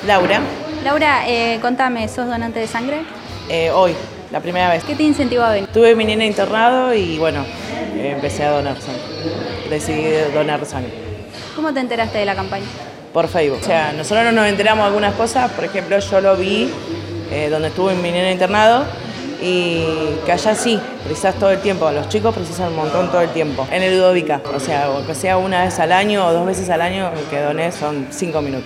Laura, Laura, contame, ¿sos donante de sangre? hoy, la primera vez. ¿Qué te incentivó a venir? Tuve mi nena internado y bueno, empecé a donar sangre. Decidí donar sangre ¿Cómo te enteraste de la campaña? por Facebook. O sea, nosotros no nos enteramos de algunas cosas, por ejemplo, yo lo vi donde estuve mi nena internado y que allá sí, precisas todo el tiempo, los chicos precisan un montón todo el tiempo. En el Ludovica, o sea, que sea una vez al año o 2 veces al año que doné son 5 minutos.